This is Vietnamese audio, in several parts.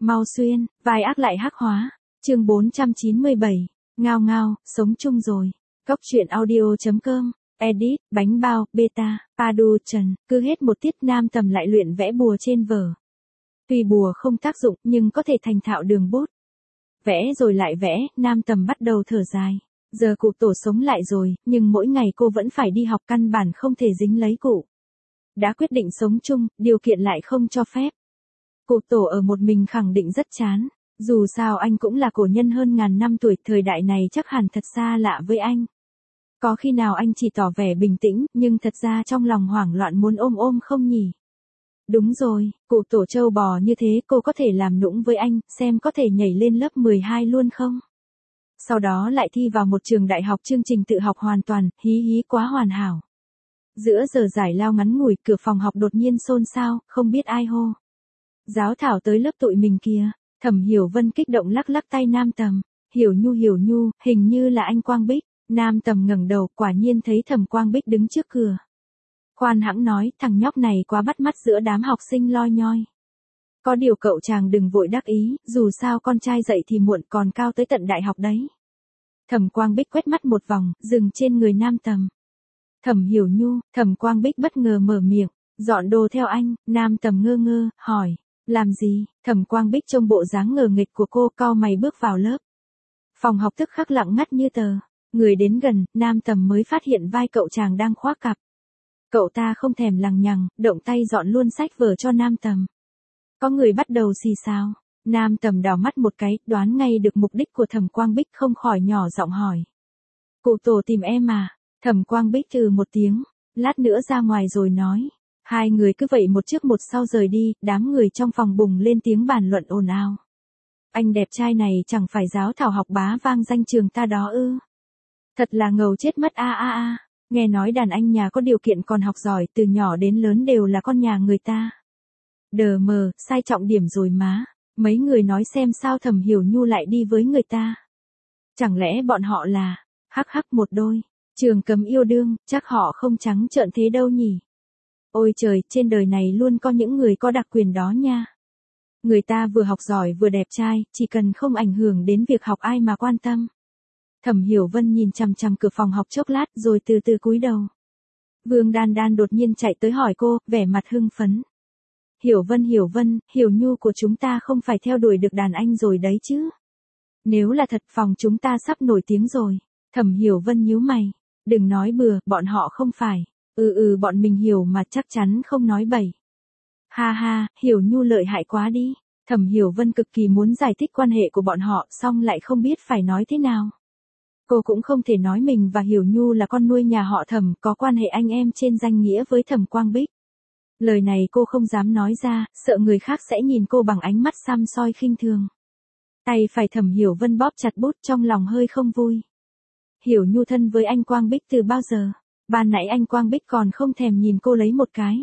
Mau xuyên, vai ác lại hắc hóa. Chương 497. Ngao ngao, sống chung rồi. Cốc truyện audio.com. Edit, bánh bao, beta, Padu Trần, cứ hết một tiết Nam Tầm lại luyện vẽ bùa trên vở. Tuy bùa không tác dụng nhưng có thể thành thạo đường bút. Vẽ rồi lại vẽ, Nam Tầm bắt đầu thở dài. Giờ cụ tổ sống lại rồi, nhưng mỗi ngày cô vẫn phải đi học, căn bản không thể dính lấy cụ. Đã quyết định sống chung, điều kiện lại không cho phép. Cụ tổ ở một mình khẳng định rất chán. Dù sao anh cũng là cổ nhân hơn ngàn năm tuổi, thời đại này chắc hẳn thật xa lạ với anh. Có khi nào anh chỉ tỏ vẻ bình tĩnh, nhưng thật ra trong lòng hoảng loạn muốn ôm không nhỉ? Đúng rồi, cụ tổ trâu bò như thế, cô có thể làm nũng với anh, xem có thể nhảy lên lớp 12 luôn không? Sau đó lại thi vào một trường đại học chương trình tự học hoàn toàn, hí hí quá hoàn hảo. Giữa giờ giải lao ngắn ngủi, cửa phòng học đột nhiên xôn xao, không biết ai hô. Giáo thảo tới lớp tụi mình kìa. Thẩm Hiểu Vân kích động lắc lắc tay Nam Tầm. Hiểu Nhu, hình như là anh Quang Bích. Nam Tầm ngẩng đầu, quả nhiên thấy Thẩm Quang Bích đứng trước cửa. Khoan hãng nói, thằng nhóc này quá bắt mắt giữa đám học sinh loi nhoi. Có điều cậu chàng đừng vội đắc ý, dù sao con trai dậy thì muộn, còn cao tới tận đại học đấy. Thẩm Quang Bích quét mắt một vòng, dừng trên người Nam Tầm. Thẩm Hiểu Nhu, Thẩm Quang Bích bất ngờ mở miệng, dọn đồ theo anh. Nam Tầm ngơ ngơ, hỏi. Làm gì? Thẩm Quang Bích trông bộ dáng ngờ nghịch của cô, cau mày bước vào lớp. Phòng học tức khắc lặng ngắt như tờ. Người đến gần, Nam Tầm mới phát hiện vai cậu chàng đang khoác cặp. Cậu ta không thèm lằng nhằng, động tay dọn luôn sách vở cho Nam Tầm. Có người bắt đầu xì xào. Nam Tầm đảo mắt một cái, đoán ngay được mục đích của Thẩm Quang Bích, không khỏi nhỏ giọng hỏi. Cụ tổ tìm em à? Thẩm Quang Bích từ một tiếng, lát nữa ra ngoài rồi nói. Hai người cứ vậy một trước một sau rời đi, đám người trong phòng bùng lên tiếng bàn luận ồn ào. Anh đẹp trai này chẳng phải giáo thảo học bá vang danh trường ta đó ư? Thật là ngầu chết mất a. Nghe nói đàn anh nhà có điều kiện còn học giỏi, từ nhỏ đến lớn đều là con nhà người ta. Đờ mờ, sai trọng điểm rồi má. Mấy người nói xem sao Thẩm Hiểu Nhu lại đi với người ta. Chẳng lẽ bọn họ là, hắc một đôi, trường cấm yêu đương, chắc họ không trắng trợn thế đâu nhỉ? Ôi trời, trên đời này luôn có những người có đặc quyền đó nha. Người ta vừa học giỏi vừa đẹp trai, chỉ cần không ảnh hưởng đến việc học ai mà quan tâm. Thẩm Hiểu Vân nhìn chằm chằm cửa phòng học chốc lát rồi từ từ cúi đầu. Vương Đan Đan đột nhiên chạy tới hỏi cô, vẻ mặt hưng phấn. Hiểu Vân, Hiểu Nhu của chúng ta không phải theo đuổi được đàn anh rồi đấy chứ? Nếu là thật, phòng chúng ta sắp nổi tiếng rồi. Thẩm Hiểu Vân nhíu mày. Đừng nói bừa, bọn họ không phải. Bọn mình hiểu mà, chắc chắn không nói bậy. Ha, Hiểu Nhu lợi hại quá đi. Thẩm Hiểu Vân cực kỳ muốn giải thích quan hệ của bọn họ, xong lại không biết phải nói thế nào. Cô cũng không thể nói mình và Hiểu Nhu là con nuôi nhà họ Thẩm, có quan hệ anh em trên danh nghĩa với Thẩm Quang Bích. Lời này cô không dám nói ra, sợ người khác sẽ nhìn cô bằng ánh mắt săm soi khinh thường. Tay phải Thẩm Hiểu Vân bóp chặt bút, trong lòng hơi không vui. Hiểu Nhu thân với anh Quang Bích từ bao giờ? Ban nãy anh Quang Bích còn không thèm nhìn cô lấy một cái.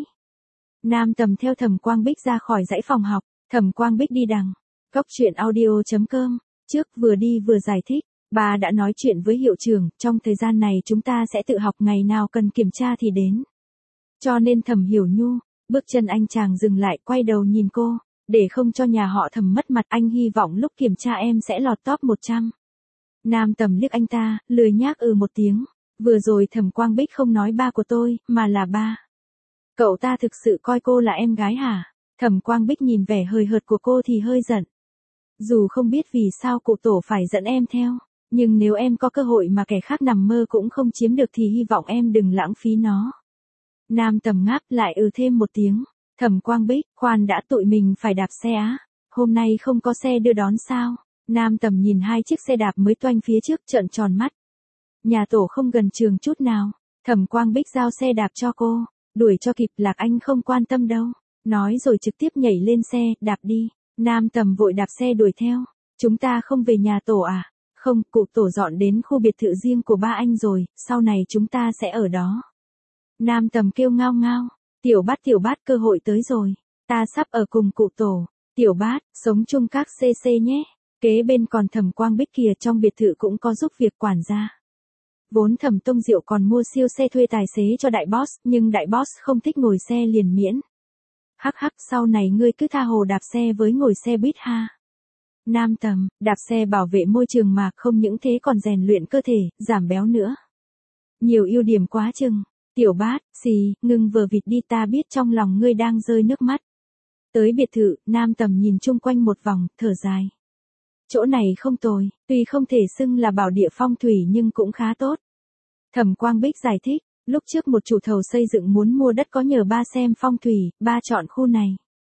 Nam Tầm theo Thẩm Quang Bích ra khỏi dãy phòng học. Thẩm Quang Bích đi đằng. Cốc truyện audio.com. Trước vừa đi vừa giải thích. Bà đã nói chuyện với hiệu trưởng, trong thời gian này chúng ta sẽ tự học, ngày nào cần kiểm tra thì đến. Cho nên Thẩm Hiểu Nhu, bước chân anh chàng dừng lại, quay đầu nhìn cô. Để không cho nhà họ Thẩm mất mặt, anh hy vọng lúc kiểm tra em sẽ lọt top 100. Nam Tầm liếc anh ta, lười nhác một tiếng. Vừa rồi Thẩm Quang Bích không nói ba của tôi, mà là ba. Cậu ta thực sự coi cô là em gái hả? Thẩm Quang Bích nhìn vẻ hời hợt của cô thì hơi giận. Dù không biết vì sao cụ tổ phải dẫn em theo, nhưng nếu em có cơ hội mà kẻ khác nằm mơ cũng không chiếm được thì hy vọng em đừng lãng phí nó. Nam Tầm ngáp lại thêm một tiếng. Thẩm Quang Bích, khoan đã, tụi mình phải đạp xe á? Hôm nay không có xe đưa đón sao? Nam Tầm nhìn hai chiếc xe đạp mới toanh phía trước, trợn tròn mắt. Nhà tổ không gần trường chút nào. Thẩm Quang Bích giao xe đạp cho cô. Đuổi cho kịp, Lạc Anh không quan tâm đâu. Nói rồi trực tiếp nhảy lên xe, đạp đi. Nam Tầm vội đạp xe đuổi theo. Chúng ta không về nhà tổ à? Không, cụ tổ dọn đến khu biệt thự riêng của ba anh rồi, sau này chúng ta sẽ ở đó. Nam Tầm kêu ngao ngao. Tiểu bát, cơ hội tới rồi. Ta sắp ở cùng cụ tổ. Tiểu bát, sống chung các CC nhé. Kế bên còn Thẩm Quang Bích kìa, trong biệt thự cũng có giúp việc quản gia. Vốn Thẩm Tông Diệu còn mua siêu xe thuê tài xế cho đại boss, nhưng đại boss không thích ngồi xe liền miễn. Hắc hắc, sau này ngươi cứ tha hồ đạp xe với ngồi xe buýt ha. Nam Tầm, đạp xe bảo vệ môi trường mà, không những thế còn rèn luyện cơ thể, giảm béo nữa. Nhiều ưu điểm quá chừng. Tiểu Bát, xì, ngừng vờ vịt đi, ta biết trong lòng ngươi đang rơi nước mắt. Tới biệt thự, Nam Tầm nhìn chung quanh một vòng, thở dài. Chỗ này không tồi, tuy không thể xưng là bảo địa phong thủy nhưng cũng khá tốt. Thẩm Quang Bích giải thích, lúc trước một chủ thầu xây dựng muốn mua đất có nhờ ba xem phong thủy, ba chọn khu này.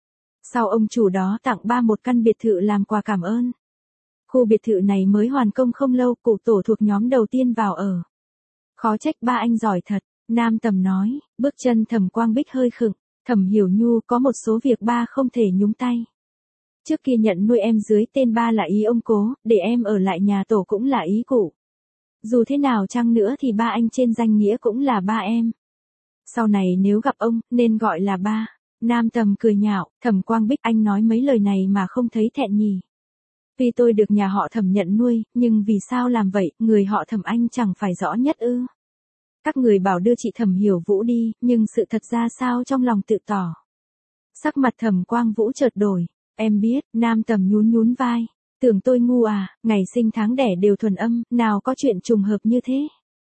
Sau ông chủ đó tặng ba một căn biệt thự làm quà cảm ơn. Khu biệt thự này mới hoàn công không lâu, cụ tổ thuộc nhóm đầu tiên vào ở. Khó trách ba anh giỏi thật, Nam Tầm nói, bước chân Thẩm Quang Bích hơi khựng, Thẩm Hiểu Nhu có một số việc ba không thể nhúng tay. Trước kia nhận nuôi em dưới tên ba là ý ông cố, để em ở lại nhà tổ cũng là ý cụ. Dù thế nào chăng nữa thì ba anh trên danh nghĩa cũng là ba em. Sau này nếu gặp ông, nên gọi là ba. Nam Tầm cười nhạo, Thẩm Quang Bích, anh nói mấy lời này mà không thấy thẹn nhỉ. Vì tôi được nhà họ Thẩm nhận nuôi, nhưng vì sao làm vậy, người họ Thẩm anh chẳng phải rõ nhất ư. Các người bảo đưa chị Thẩm Hiểu Vũ đi, nhưng sự thật ra sao trong lòng tự tỏ. Sắc mặt Thẩm Quang Vũ chợt đổi, em biết, Nam Tầm nhún nhún vai. Tưởng tôi ngu à, ngày sinh tháng đẻ đều thuần âm, nào có chuyện trùng hợp như thế.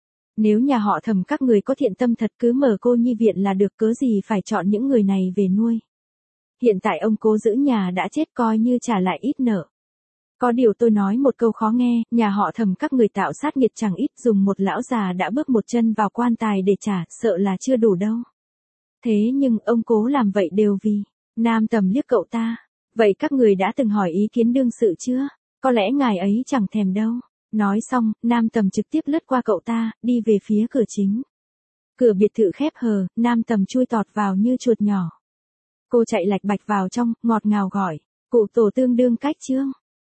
Nếu nhà họ Thẩm các người có thiện tâm thật cứ mở cô nhi viện là được, cớ gì phải chọn những người này về nuôi. Hiện tại ông cố giữ nhà đã chết, coi như trả lại ít nợ. Có điều tôi nói một câu khó nghe, nhà họ Thẩm các người tạo sát nghiệt chẳng ít, dùng một lão già đã bước một chân vào quan tài để trả, sợ là chưa đủ đâu. Thế nhưng ông cố làm vậy đều vì, Nam Tầm liếc cậu ta. Vậy các người đã từng hỏi ý kiến đương sự chưa? Có lẽ ngài ấy chẳng thèm đâu. Nói xong, Nam Tầm trực tiếp lướt qua cậu ta, đi về phía cửa chính. Cửa biệt thự khép hờ, Nam Tầm chui tọt vào như chuột nhỏ. Cô chạy lạch bạch vào trong, ngọt ngào gọi, cụ tổ tương đương cách chương.